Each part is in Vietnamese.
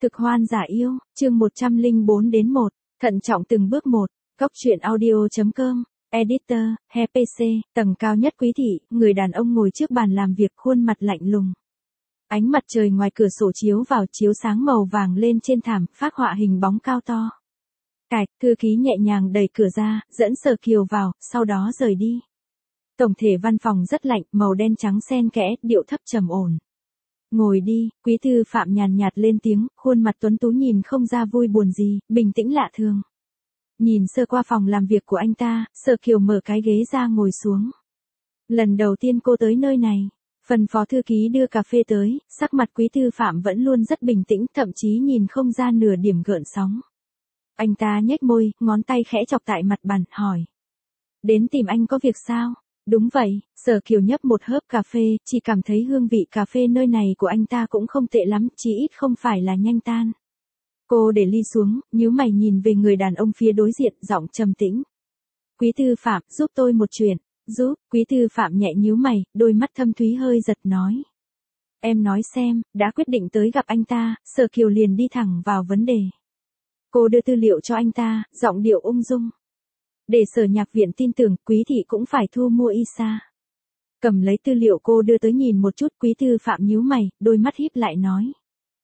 Cực hoan giả yêu, chương 104-1, thận trọng từng bước một, Cóc truyện audio.com, editor, he PC, tầng cao nhất quý thị, người đàn ông ngồi trước bàn làm việc khuôn mặt lạnh lùng. Ánh mặt trời ngoài cửa sổ chiếu vào chiếu sáng màu vàng lên trên thảm, phác họa hình bóng cao to. Cạch, thư ký nhẹ nhàng đẩy cửa ra, dẫn Sở Kiều vào, sau đó rời đi. Tổng thể văn phòng rất lạnh, màu đen trắng xen kẽ, điệu thấp trầm ổn. Ngồi đi, quý thư Phạm nhàn nhạt lên tiếng, khuôn mặt tuấn tú nhìn không ra vui buồn gì, bình tĩnh lạ thường. Nhìn sơ qua phòng làm việc của anh ta, Sở Kiều mở cái ghế ra ngồi xuống. Lần đầu tiên cô tới nơi này, phần phó thư ký đưa cà phê tới, sắc mặt quý thư Phạm vẫn luôn rất bình tĩnh, thậm chí nhìn không ra nửa điểm gợn sóng. Anh ta nhếch môi, ngón tay khẽ chọc tại mặt bàn, hỏi. Đến tìm anh có việc sao? Đúng vậy, Sở Kiều nhấp một hớp cà phê, chỉ cảm thấy hương vị cà phê nơi này của anh ta cũng không tệ lắm, chỉ ít không phải là nhanh tan. Cô để ly xuống, nhíu mày nhìn về người đàn ông phía đối diện, giọng trầm tĩnh. Quý thư Phạm, giúp tôi một chuyện. Giúp, quý thư Phạm nhẹ nhíu mày, đôi mắt thâm thúy hơi giật nói. Em nói xem, đã quyết định tới gặp anh ta, Sở Kiều liền đi thẳng vào vấn đề. Cô đưa tư liệu cho anh ta, giọng điệu ung dung. Để Sở Nhạc Viện tin tưởng, quý thị cũng phải thu mua Isa. Cầm lấy tư liệu cô đưa tới nhìn một chút, quý thư Phạm nhíu mày, đôi mắt híp lại nói.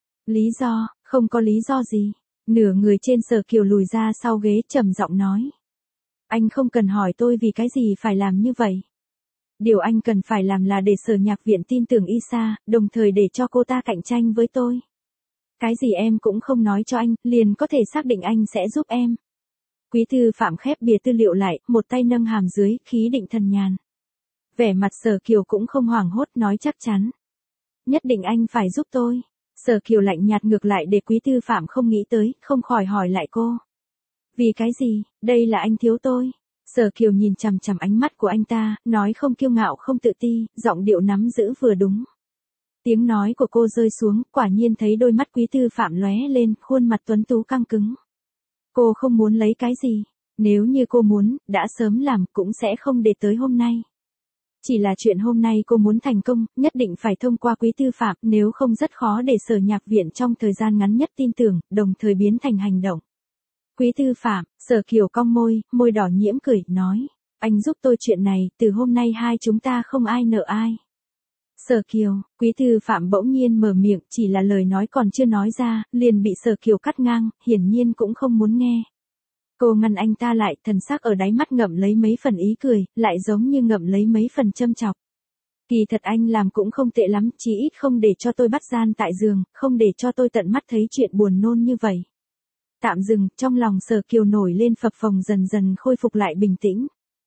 Lý do, không có lý do gì. Nửa người trên Sở Kiều lùi ra sau ghế trầm giọng nói. Anh không cần hỏi tôi vì cái gì phải làm như vậy. Điều anh cần phải làm là để Sở Nhạc Viện tin tưởng Isa, đồng thời để cho cô ta cạnh tranh với tôi. Cái gì em cũng không nói cho anh, liền có thể xác định anh sẽ giúp em. Quý thư Phạm khép bìa tư liệu lại, một tay nâng hàm dưới, khí định thần nhàn. Vẻ mặt Sở Kiều cũng không hoảng hốt, nói chắc chắn. Nhất định anh phải giúp tôi. Sở Kiều lạnh nhạt ngược lại để quý thư Phạm không nghĩ tới, không khỏi hỏi lại cô. Vì cái gì, đây là anh thiếu tôi. Sở Kiều nhìn chằm chằm ánh mắt của anh ta, nói không kiêu ngạo không tự ti, giọng điệu nắm giữ vừa đúng. Tiếng nói của cô rơi xuống, quả nhiên thấy đôi mắt quý thư Phạm lóe lên, khuôn mặt tuấn tú căng cứng. Cô không muốn lấy cái gì, nếu như cô muốn, đã sớm làm, cũng sẽ không để tới hôm nay. Chỉ là chuyện hôm nay cô muốn thành công, nhất định phải thông qua quý thư Phạm, nếu không rất khó để Sở Nhạc Viện trong thời gian ngắn nhất tin tưởng, đồng thời biến thành hành động. Quý thư Phạm, Sở Kiều cong môi, môi đỏ nhiễm cười, nói, anh giúp tôi chuyện này, từ hôm nay hai chúng ta không ai nợ ai. Sở Kiều, quý thư Phạm bỗng nhiên mở miệng, chỉ là lời nói còn chưa nói ra, liền bị Sở Kiều cắt ngang, hiển nhiên cũng không muốn nghe. Cô ngăn anh ta lại, thần sắc ở đáy mắt ngậm lấy mấy phần ý cười, lại giống như ngậm lấy mấy phần châm chọc. Kỳ thật anh làm cũng không tệ lắm, chỉ ít không để cho tôi bắt gian tại giường, không để cho tôi tận mắt thấy chuyện buồn nôn như vậy. Tạm dừng, trong lòng Sở Kiều nổi lên phập phồng dần dần khôi phục lại bình tĩnh.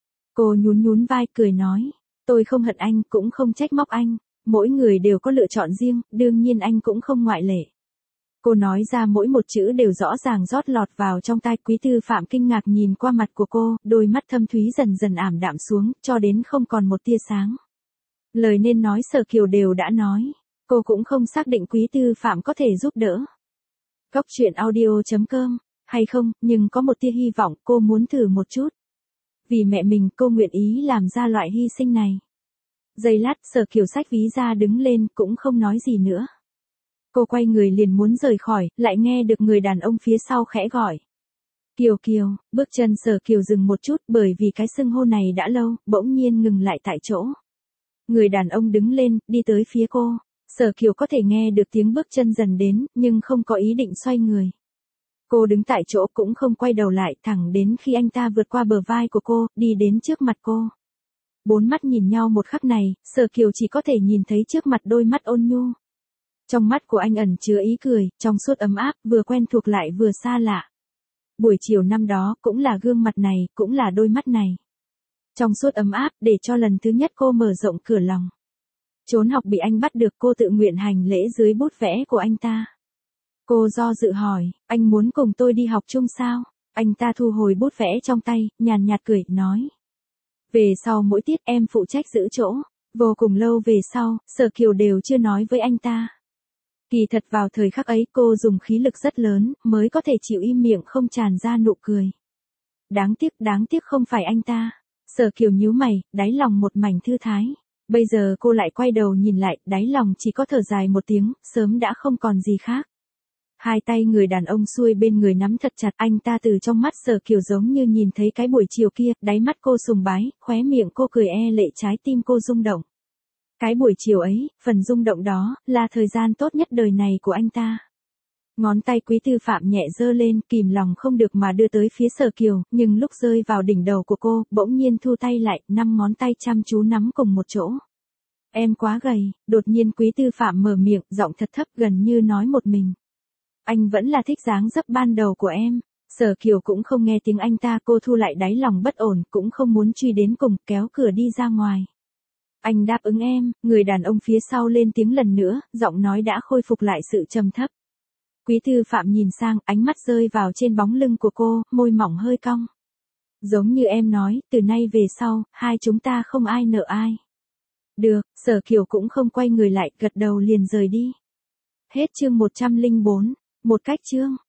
Cô nhún nhún vai cười nói, tôi không hận anh, cũng không trách móc anh, mỗi người đều có lựa chọn riêng, đương nhiên anh cũng không ngoại lệ. Cô nói ra mỗi một chữ đều rõ ràng rót lọt vào trong tai, quý thư Phạm kinh ngạc nhìn qua mặt của cô, đôi mắt thâm thúy dần dần ảm đạm xuống, cho đến không còn một tia sáng. Lời nên nói Sở Kiều đều đã nói, cô cũng không xác định quý thư Phạm có thể giúp đỡ. Cóc truyện audio.com, hay không, nhưng có một tia hy vọng, cô muốn thử một chút. Vì mẹ mình, cô nguyện ý làm ra loại hy sinh này. Giây lát, Sở Kiều xách ví ra đứng lên, cũng không nói gì nữa. Cô quay người liền muốn rời khỏi, lại nghe được người đàn ông phía sau khẽ gọi. Kiều Kiều, bước chân Sở Kiều dừng một chút, bởi vì cái xưng hô này đã lâu, bỗng nhiên ngừng lại tại chỗ. Người đàn ông đứng lên, đi tới phía cô. Sở Kiều có thể nghe được tiếng bước chân dần đến, nhưng không có ý định xoay người. Cô đứng tại chỗ cũng không quay đầu lại, thẳng đến khi anh ta vượt qua bờ vai của cô, đi đến trước mặt cô. Bốn mắt nhìn nhau một khắc này, Sở Kiều chỉ có thể nhìn thấy trước mặt đôi mắt ôn nhu. Trong mắt của anh ẩn chứa ý cười, trong suốt ấm áp, vừa quen thuộc lại vừa xa lạ. Buổi chiều năm đó, cũng là gương mặt này, cũng là đôi mắt này. Trong suốt ấm áp, để cho lần thứ nhất cô mở rộng cửa lòng. Trốn học bị anh bắt được, cô tự nguyện hành lễ dưới bút vẽ của anh ta. Cô do dự hỏi, anh muốn cùng tôi đi học chung sao? Anh ta thu hồi bút vẽ trong tay, nhàn nhạt cười, nói. Về sau mỗi tiết em phụ trách giữ chỗ. Vô cùng lâu về sau, Sở Kiều đều chưa nói với anh ta. Kỳ thật vào thời khắc ấy cô dùng khí lực rất lớn, mới có thể chịu im miệng không tràn ra nụ cười. Đáng tiếc không phải anh ta. Sở Kiều nhíu mày, đáy lòng một mảnh thư thái. Bây giờ cô lại quay đầu nhìn lại, đáy lòng chỉ có thở dài một tiếng, sớm đã không còn gì khác. Hai tay người đàn ông xuôi bên người nắm thật chặt, anh ta từ trong mắt Sở Kiều giống như nhìn thấy cái buổi chiều kia, đáy mắt cô sùng bái, khóe miệng cô cười lệ, trái tim cô rung động. Cái buổi chiều ấy, phần rung động đó, là thời gian tốt nhất đời này của anh ta. Ngón tay Quý Tư Phạm nhẹ giơ lên, kìm lòng không được mà đưa tới phía Sở Kiều, nhưng lúc rơi vào đỉnh đầu của cô, bỗng nhiên thu tay lại, 5 ngón tay chăm chú nắm cùng một chỗ. Em quá gầy, đột nhiên Quý Tư Phạm mở miệng, giọng thật thấp gần như nói một mình. Anh vẫn là thích dáng dấp ban đầu của em. Sở Kiều cũng không nghe tiếng anh ta, cô thu lại đáy lòng bất ổn, cũng không muốn truy đến cùng, kéo cửa đi ra ngoài. Anh đáp ứng em, người đàn ông phía sau lên tiếng lần nữa, giọng nói đã khôi phục lại sự trầm thấp. Quý Tư Phạm nhìn sang, ánh mắt rơi vào trên bóng lưng của cô, môi mỏng hơi cong. Giống như em nói, từ nay về sau, hai chúng ta không ai nợ ai. Được, Sở Kiều cũng không quay người lại, gật đầu liền rời đi. Hết chương 104, một cách chương.